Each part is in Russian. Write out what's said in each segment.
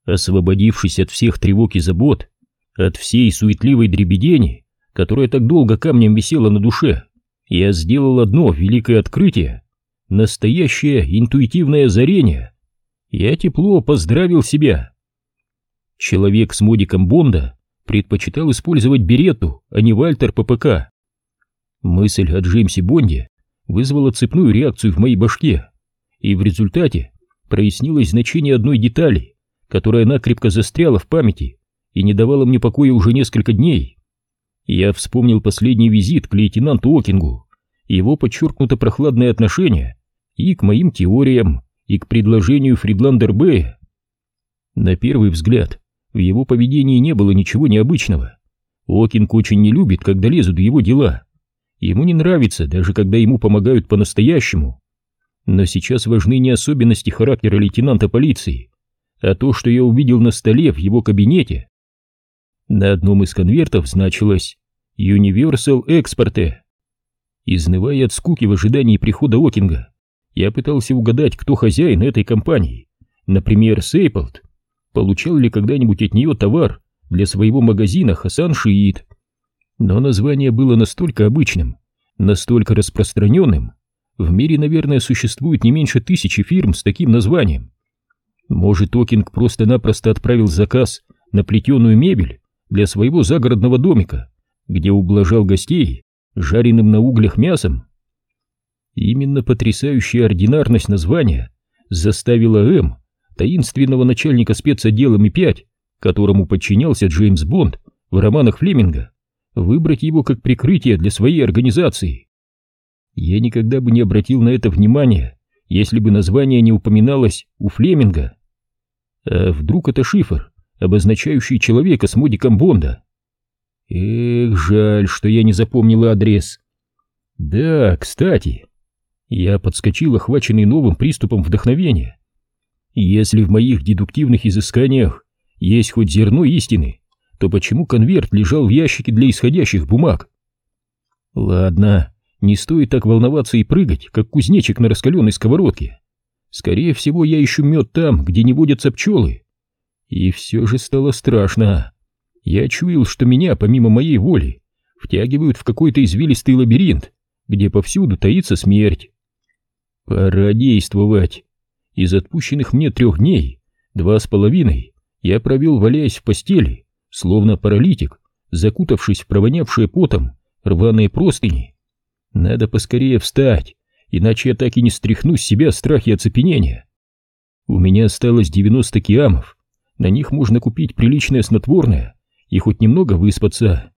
Освободившись от всех тревог и забот, от всей суетливой дребедени, которая так долго камнем висела на душе, я сделал одно великое открытие, настоящее интуитивное озарение. Я тепло поздравил себя. Человек с модиком Бонда предпочитал использовать беретту, а не Вальтер ППК. Мысль о Джеймсе Бонде вызвала цепную реакцию в моей башке, и в результате прояснилось значение одной детали, которая накрепко застряла в памяти и не давала мне покоя уже несколько дней. Я вспомнил последний визит к лейтенанту Окингу, его подчеркнуто прохладное отношение и к моим теориям, и к предложению Фридландер Бэя. На первый взгляд в его поведении не было ничего необычного. Окинг очень не любит, когда лезут в его дела. Ему не нравится, даже когда ему помогают по-настоящему. Но сейчас важны не особенности характера лейтенанта полиции, а то, что я увидел на столе в его кабинете. На одном из конвертов значилось Universal Export. Изнывая от скуки в ожидании прихода Окинга, я пытался угадать, кто хозяин этой компании. Например, Сейполд. Получал ли когда-нибудь от нее товар для своего магазина Хасан Шиит. Но название было настолько обычным, настолько распространенным. В мире, наверное, существует не меньше 1000 фирм с таким названием. Может, Окинг просто-напросто отправил заказ на плетеную мебель для своего загородного домика, где ублажал гостей жареным на углях мясом. Именно потрясающая ординарность названия заставила М, таинственного начальника спецотдела Ми-5, которому подчинялся Джеймс Бонд в романах Флеминга, выбрать его как прикрытие для своей организации. Я никогда бы не обратил на это внимания, если бы название не упоминалось у Флеминга. А вдруг это шифр, обозначающий человека с модиком Бонда? Эх, жаль, что я не запомнил адрес. Да, кстати, я подскочил, охваченный новым приступом вдохновения. Если в моих дедуктивных изысканиях есть хоть зерно истины, то почему конверт лежал в ящике для исходящих бумаг? Ладно, не стоит так волноваться и прыгать, как кузнечик на раскаленной сковородке. Скорее всего, я ищу мед там, где не водятся пчелы. И все же стало страшно. Я чуял, что меня, помимо моей воли, втягивают в какой-то извилистый лабиринт, где повсюду таится смерть. Пора действовать. Из отпущенных мне 3 дней, 2,5 я провел, валяясь в постели, словно паралитик, закутавшись в провонявшие потом рваные простыни. Надо поскорее встать, иначе я так и не стряхну с себя страх и оцепенение. У меня осталось 90 киамов, на них можно купить приличное снотворное и хоть немного выспаться.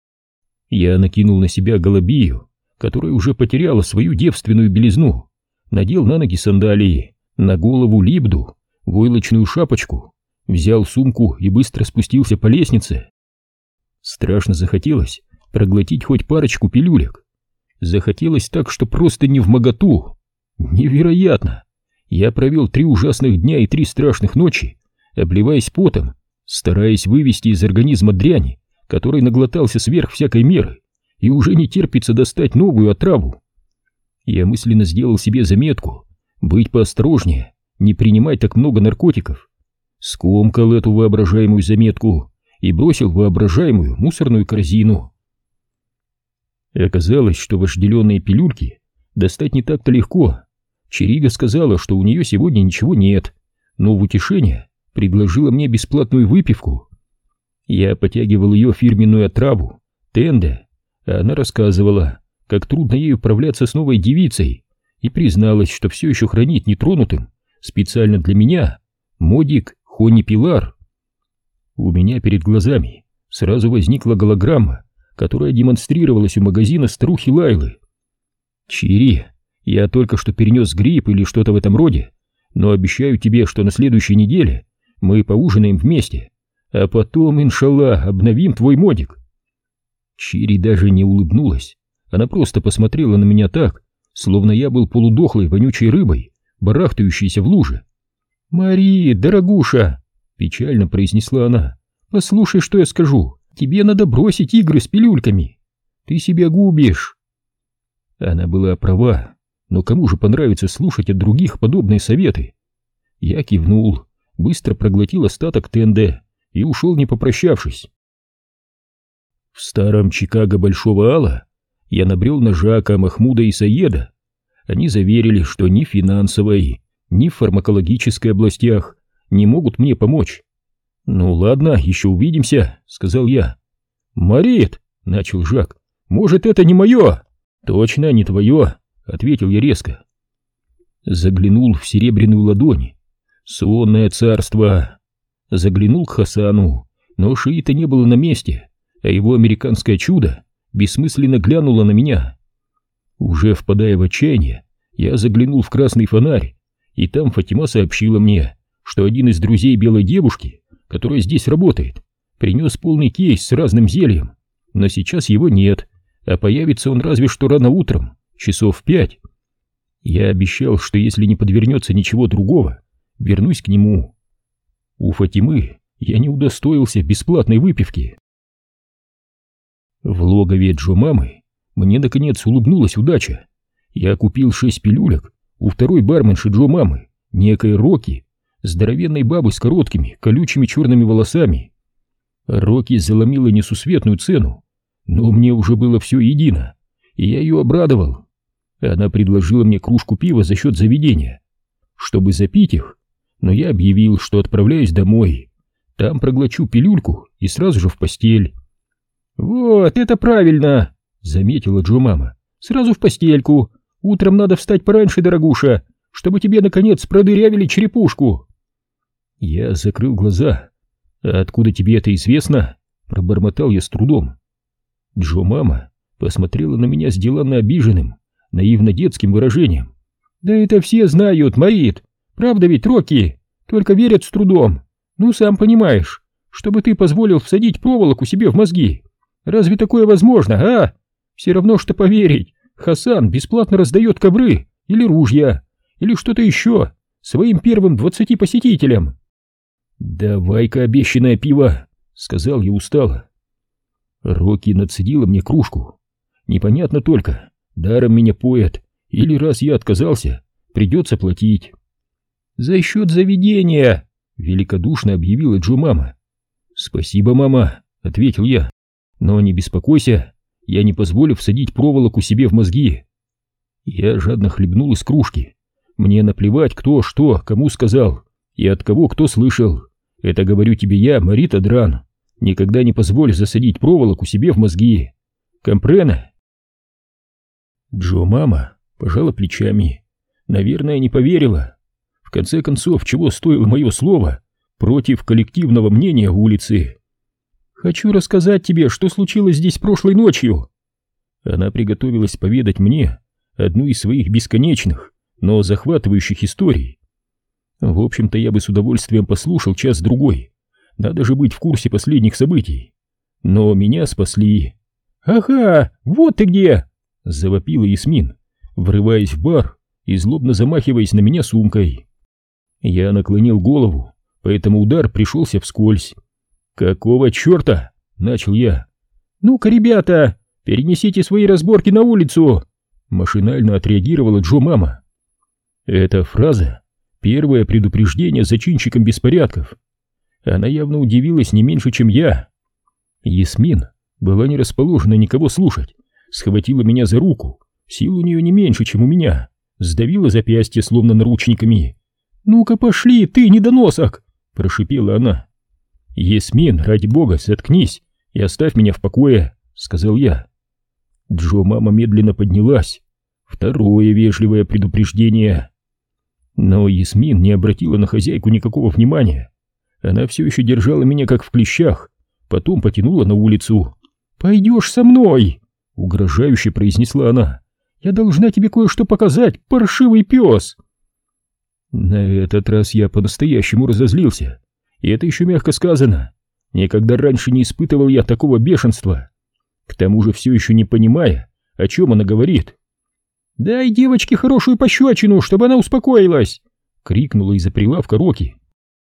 Я накинул на себя голубию, которая уже потеряла свою девственную белизну, надел на ноги сандалии, на голову либду, войлочную шапочку, взял сумку и быстро спустился по лестнице. Страшно захотелось проглотить хоть парочку пилюлек. Захотелось так, что просто невмоготу. Невероятно! Я провел 3 ужасных дня и 3 страшных ночи, обливаясь потом, стараясь вывести из организма дрянь, который наглотался сверх всякой меры, и уже не терпится достать новую отраву. Я мысленно сделал себе заметку быть поосторожнее, не принимать так много наркотиков. Скомкал эту воображаемую заметку и бросил в воображаемую мусорную корзину. Оказалось, что вожделенные пилюльки достать не так-то легко. Чирига сказала, что у нее сегодня ничего нет, но в утешение предложила мне бесплатную выпивку. Я потягивал ее фирменную отраву, Тенде, а она рассказывала, как трудно ей управляться с новой девицей, и призналась, что все еще хранит нетронутым, специально для меня, модик Хони Пилар. У меня перед глазами сразу возникла голограмма, которая демонстрировалась у магазина старухи Лайлы. «Чири, я только что перенес грипп или что-то в этом роде, но обещаю тебе, что на следующей неделе мы поужинаем вместе, а потом, иншаллах, обновим твой модик». Чири даже не улыбнулась, она просто посмотрела на меня так, словно я был полудохлой вонючей рыбой, барахтающейся в луже. «Мари, дорогуша!» — печально произнесла она. «Послушай, что я скажу. Тебе надо бросить игры с пилюльками. Ты себя губишь». Она была права, но кому же понравится слушать от других подобные советы? Я кивнул, быстро проглотил остаток тенде и ушел, не попрощавшись. В старом Чикаго Большого Алла я набрел на Жака, Махмуда и Саеда. Они заверили, что ни в финансовой, ни в фармакологической областях не могут мне помочь. «Ну ладно, еще увидимся», — сказал я. «Марит», — начал Жак, — «может, это не мое?» «Точно не твое», — ответил я резко. Заглянул в серебряную ладонь. Сонное царство. Заглянул к Хасану, но шиита не было на месте, а его американское чудо бессмысленно глянуло на меня. Уже впадая в отчаяние, я заглянул в красный фонарь, и там Фатима сообщила мне, что один из друзей белой девушки, которая здесь работает, принес полный кейс с разным зельем, но сейчас его нет, а появится он разве что рано утром, часов в 5. Я обещал, что если не подвернется ничего другого, вернусь к нему. У Фатимы я не удостоился бесплатной выпивки. В логове Джо-мамы мне наконец улыбнулась удача. Я купил 6 пилюлек у второй барменши Джо-мамы, некой Рокки, здоровенной бабы с короткими, колючими черными волосами. Рокки заломила несусветную цену, но мне уже было все едино, и я ее обрадовал. Она предложила мне кружку пива за счет заведения, чтобы запить их, но я объявил, что отправляюсь домой. Там проглочу пилюльку и сразу же в постель. «Вот, это правильно!» — заметила Джо-мама. «Сразу в постельку. Утром надо встать пораньше, дорогуша, чтобы тебе, наконец, продырявили черепушку». Я закрыл глаза. «А откуда тебе это известно?» — пробормотал я с трудом. Джо-мама посмотрела на меня с деланно обиженным, наивно-детским выражением. «Да это все знают, Марит. Правда ведь, Рокки? Только верят с трудом. Ну, сам понимаешь, чтобы ты позволил всадить проволоку себе в мозги. Разве такое возможно, а? Все равно, что поверить. Хасан бесплатно раздает ковры или ружья, или что-то еще своим первым 20 посетителям». «Давай-ка обещанное пиво», — сказал я устало. Рокки нацедила мне кружку. Непонятно только, даром меня поят, или раз я отказался, придется платить. «За счет заведения», — великодушно объявила Джо-мама. «Спасибо, мама», — ответил я. «Но не беспокойся, я не позволю всадить проволоку себе в мозги». Я жадно хлебнул из кружки. Мне наплевать, кто что кому сказал и от кого кто слышал. Это говорю тебе я, Марит Адран. Никогда не позволю засадить проволоку себе в мозги. Компрена?» Джо-мама пожала плечами. Наверное, не поверила. В конце концов, чего стоило мое слово против коллективного мнения улицы? «Хочу рассказать тебе, что случилось здесь прошлой ночью». Она приготовилась поведать мне одну из своих бесконечных, но захватывающих историй. В общем-то, я бы с удовольствием послушал час-другой. Надо же быть в курсе последних событий. Но меня спасли. «Ага, вот ты где!» — завопила Ясмин, врываясь в бар и злобно замахиваясь на меня сумкой. Я наклонил голову, поэтому удар пришелся вскользь. «Какого черта?» — начал я. «Ну-ка, ребята, перенесите свои разборки на улицу!» — машинально отреагировала Джо-мама. Эта фраза — первое предупреждение зачинщикам беспорядков. Она явно удивилась не меньше, чем я. Ясмин была не расположена никого слушать, схватила меня за руку, сил у нее не меньше, чем у меня, сдавила запястье словно наручниками. «Ну-ка пошли, ты недоносок!» — прошипела она. «Ясмин, ради бога, заткнись и оставь меня в покое», — сказал я. Джо-мама медленно поднялась. Второе вежливое предупреждение. Но Ясмин не обратила на хозяйку никакого внимания. Она все еще держала меня как в клещах, потом потянула на улицу. «Пойдешь со мной!» — угрожающе произнесла она. «Я должна тебе кое-что показать, паршивый пес!» На этот раз я по-настоящему разозлился. И это еще мягко сказано. Никогда раньше не испытывал я такого бешенства. К тому же все еще не понимая, о чем она говорит. «Дай девочке хорошую пощечину, чтобы она успокоилась!» — крикнула из-за прилавка Рокки.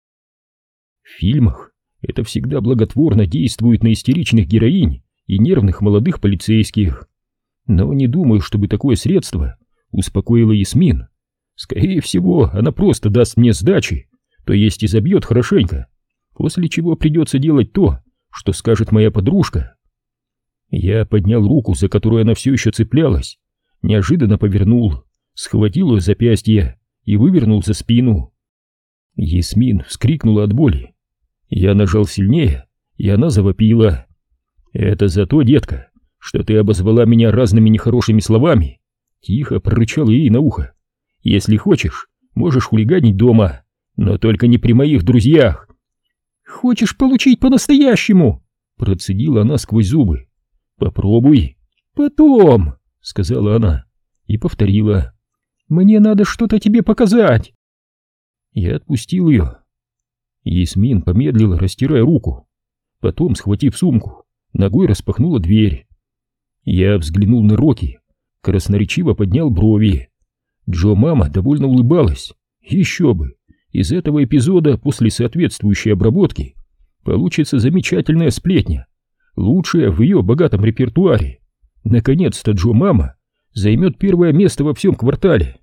В фильмах это всегда благотворно действует на истеричных героинь и нервных молодых полицейских. Но не думаю, чтобы такое средство успокоило Ясмин. Скорее всего, она просто даст мне сдачи, то есть изобьет хорошенько, после чего придется делать то, что скажет моя подружка. Я поднял руку, за которую она все еще цеплялась, неожиданно повернул, схватил ее запястье и вывернул за спину. Ясмин вскрикнула от боли. Я нажал сильнее, и она завопила. «Это за то, детка, что ты обозвала меня разными нехорошими словами», — тихо прорычал ей на ухо. «Если хочешь, можешь хулиганить дома, но только не при моих друзьях». «Хочешь получить по-настоящему?» — процедила она сквозь зубы. «Попробуй». «Потом», — сказала она и повторила. «Мне надо что-то тебе показать». Я отпустил ее. Ясмин помедлила, растирая руку. Потом, схватив сумку, ногой распахнула дверь. Я взглянул на Рокки, красноречиво поднял брови. Джо-мама довольно улыбалась. Еще бы, из этого эпизода после соответствующей обработки получится замечательная сплетня, лучшая в ее богатом репертуаре. Наконец-то Джо-мама займет первое место во всем квартале.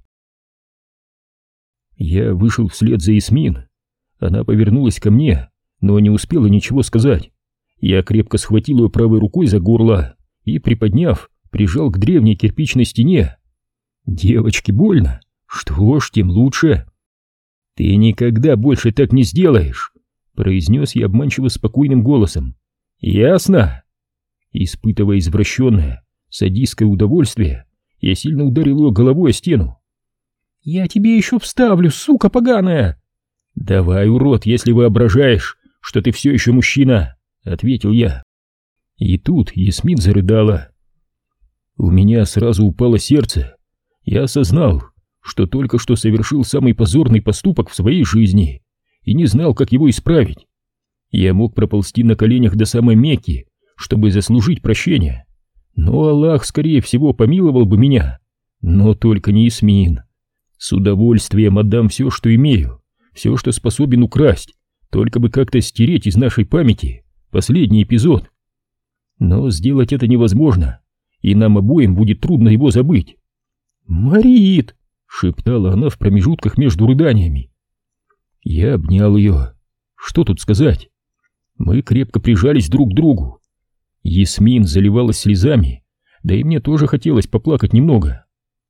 Я вышел вслед за Ясмин. Она повернулась ко мне, но не успела ничего сказать. Я крепко схватил ее правой рукой за горло и, приподняв, прижал к древней кирпичной стене. «Девочке больно? Что ж, тем лучше». «Ты никогда больше так не сделаешь», — произнес я обманчиво спокойным голосом. «Ясно?» Испытывая извращенное, садистское удовольствие, я сильно ударил ее головой о стену. «Я тебе еще вставлю, сука поганая!» «Давай, урод, если воображаешь, что ты все еще мужчина», — ответил я. И тут Ясмин зарыдала. У меня сразу упало сердце. Я осознал, что только что совершил самый позорный поступок в своей жизни и не знал, как его исправить. Я мог проползти на коленях до самой Мекки, чтобы заслужить прощения, но Аллах, скорее всего, помиловал бы меня, но только не Ясмин. С удовольствием отдам все, что имею, все, что способен украсть, только бы как-то стереть из нашей памяти последний эпизод. Но сделать это невозможно, и нам обоим будет трудно его забыть. «Марит!» — шептала она в промежутках между рыданиями. Я обнял ее. Что тут сказать? Мы крепко прижались друг к другу. Ясмин заливалась слезами, да и мне тоже хотелось поплакать немного.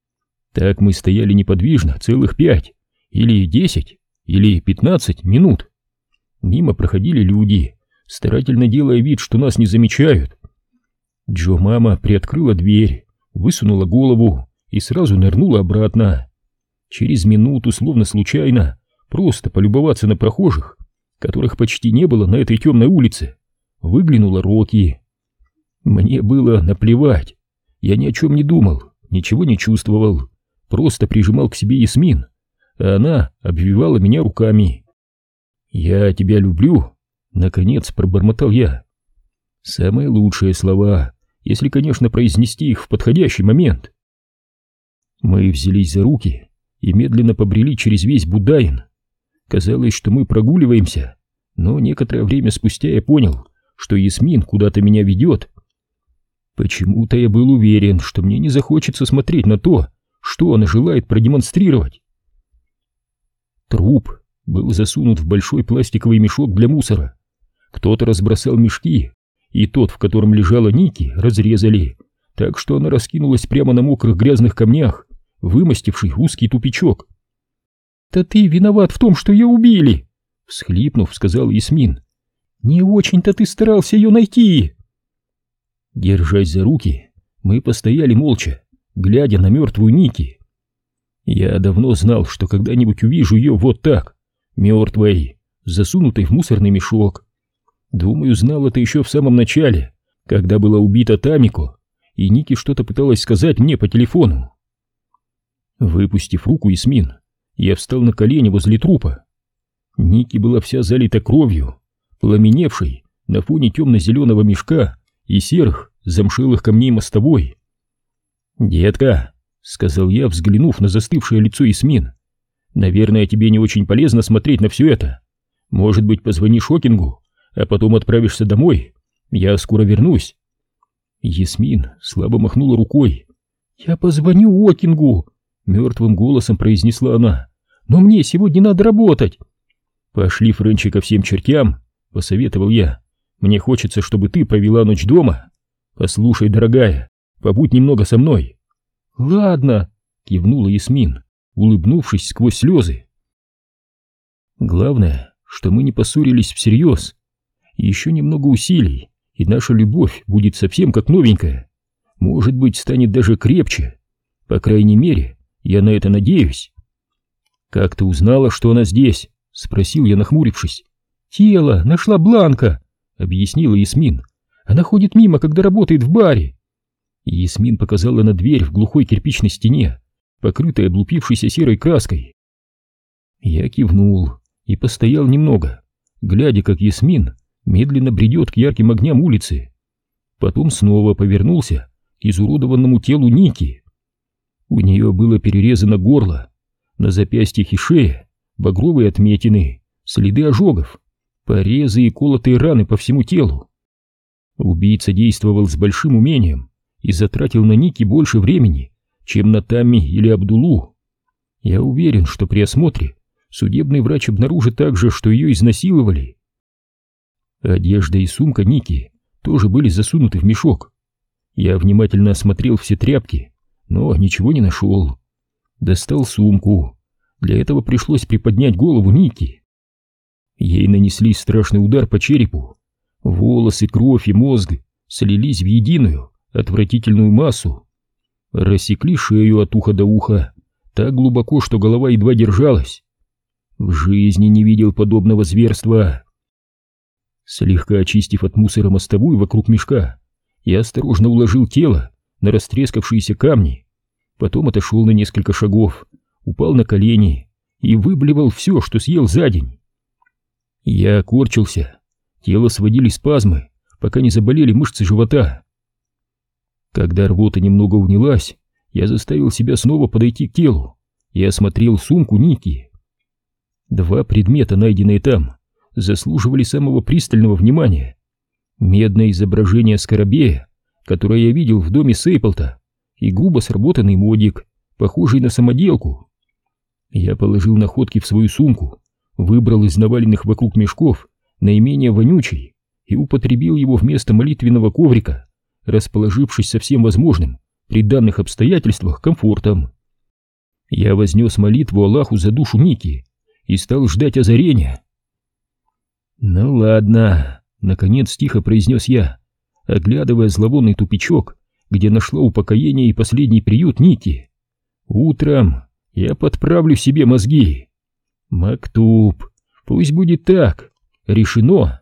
Так мы стояли неподвижно целых 5, или 10, или 15 минут. Мимо проходили люди, старательно делая вид, что нас не замечают. Джо-мама приоткрыла дверь, высунула голову и сразу нырнула обратно. Через минуту, словно случайно, просто полюбоваться на прохожих, которых почти не было на этой темной улице, выглянула Рокки. Мне было наплевать. Я ни о чем не думал, ничего не чувствовал, просто прижимал к себе Ясмин, а она обвивала меня руками. «Я тебя люблю», — наконец пробормотал я. Самые лучшие слова, если, конечно, произнести их в подходящий момент. Мы взялись за руки и медленно побрели через весь Будаин. Казалось, что мы прогуливаемся, но некоторое время спустя я понял, что Ясмин куда-то меня ведет. Почему-то я был уверен, что мне не захочется смотреть на то, что она желает продемонстрировать. Труп был засунут в большой пластиковый мешок для мусора. Кто-то разбросал мешки, и тот, в котором лежала Ники, разрезали, так что она раскинулась прямо на мокрых грязных камнях, вымостивший узкий тупичок. «Да ты виноват в том, что ее убили!» — всхлипнув, сказал Ясмин. «Не очень-то ты старался ее найти!» Держась за руки, мы постояли молча, глядя на мертвую Ники. Я давно знал, что когда-нибудь увижу ее вот так, мертвой, засунутой в мусорный мешок. Думаю, знал это еще в самом начале, когда была убита Тамико, и Ники что-то пыталась сказать мне по телефону. Выпустив руку Ясмин, я встал на колени возле трупа. Ники была вся залита кровью, пламеневшей на фоне темно-зеленого мешка и серых замшелых камней мостовой. «Детка», — сказал я, взглянув на застывшее лицо Ясмин, — «наверное, тебе не очень полезно смотреть на все это. Может быть, позвонишь Окингу, а потом отправишься домой. Я скоро вернусь». Ясмин слабо махнула рукой. «Я позвоню Окингу», — мертвым голосом произнесла она. «Но мне сегодня надо работать». «Пошли, Френчи, ко всем чертям», — посоветовал я. «Мне хочется, чтобы ты провела ночь дома. Послушай, дорогая, побудь немного со мной». «Ладно», — кивнула Ясмин, улыбнувшись сквозь слезы. Главное, что мы не поссорились всерьез. Еще немного усилий, и наша любовь будет совсем как новенькая. Может быть, станет даже крепче. По крайней мере, я на это надеюсь. «Как ты узнала, что она здесь?» — спросил я, нахмурившись. «Тело нашла Бланка», — объяснила Ясмин. «Она ходит мимо, когда работает в баре». Ясмин показала на дверь в глухой кирпичной стене, покрытой облупившейся серой краской. Я кивнул и постоял немного, глядя, как Ясмин медленно бредет к ярким огням улицы. Потом снова повернулся к изуродованному телу Ники. У нее было перерезано горло, на запястьях и шее багровые отметины, следы ожогов, порезы и колотые раны по всему телу. Убийца действовал с большим умением и затратил на Ники больше времени, чем на Тамми или Абдулу. Я уверен, что при осмотре судебный врач обнаружит также, что ее изнасиловали. Одежда и сумка Ники тоже были засунуты в мешок. Я внимательно осмотрел все тряпки, но ничего не нашел. Достал сумку. Для этого пришлось приподнять голову Ники. Ей нанесли страшный удар по черепу. Волосы, кровь и мозг слились в единую, отвратительную массу. Рассекли шею от уха до уха, так глубоко, что голова едва держалась. В жизни не видел подобного зверства. Слегка очистив от мусора мостовую вокруг мешка, я осторожно уложил тело на растрескавшиеся камни. Потом отошел на несколько шагов, упал на колени и выблевал все, что съел за день. Я корчился, тело сводили спазмы, пока не заболели мышцы живота. Когда рвота немного унялась, я заставил себя снова подойти к телу и осмотрел сумку Ники. Два предмета, найденные там, заслуживали самого пристального внимания. Медное изображение скоробея, которое я видел в доме Сейплта, и грубо сработанный модик, похожий на самоделку. Я положил находки в свою сумку, выбрал из наваленных вокруг мешков наименее вонючий и употребил его вместо молитвенного коврика, расположившись со всем возможным при данных обстоятельствах комфортом. Я вознес молитву Аллаху за душу Ники и стал ждать озарения. «Ну ладно», — наконец тихо произнес я, оглядывая зловонный тупичок, где нашла упокоение и последний приют Ники. «Утром я подправлю себе мозги. Мактуб, пусть будет так. Решено».